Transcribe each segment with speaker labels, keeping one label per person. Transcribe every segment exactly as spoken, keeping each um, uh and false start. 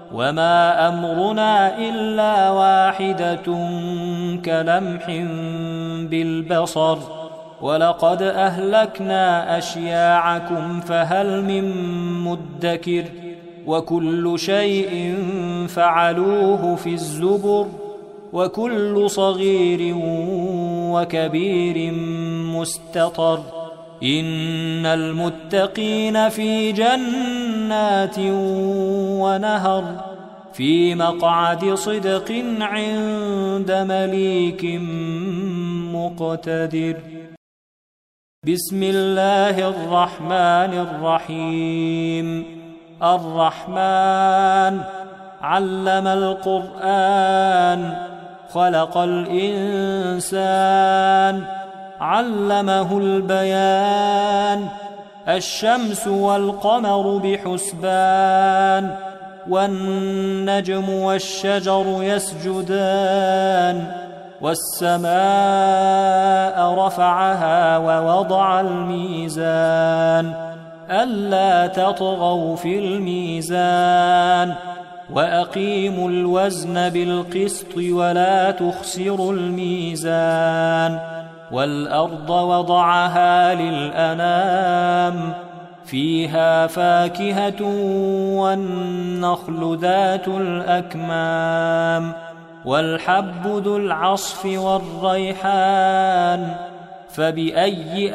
Speaker 1: وما أمرنا إلا واحدة كلمح بالبصر ولقد أهلكنا أشياعكم فهل من مدكر وكل شيء فعلوه في الزبر وكل صغير وكبير مستطر إن المتقين في جنات ونهر في مقعد صدق عند مليك مقتدر. بسم الله الرحمن الرحيم. الرحمن علم القرآن خلق الإنسان علمه البيان الشمس والقمر بحسبان والنجم والشجر يسجدان والسماء رفعها ووضع الميزان ألا تطغوا في الميزان وأقيموا الوزن بالقسط ولا تخسروا الميزان والأرض وضعها للأنام فيها فاكهة والنخل ذات الأكمام والحب ذو العصف والريحان فبأي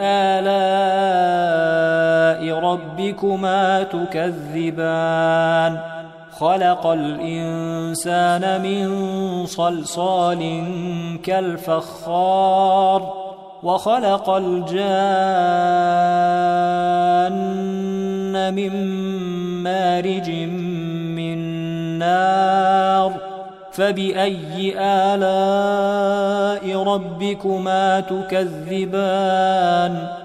Speaker 1: آلاء ربكما تكذبان خلق الإنسان من صلصال كالفخار وخلق الجان من مارج من نار فبأي آلاء ربكما تكذبان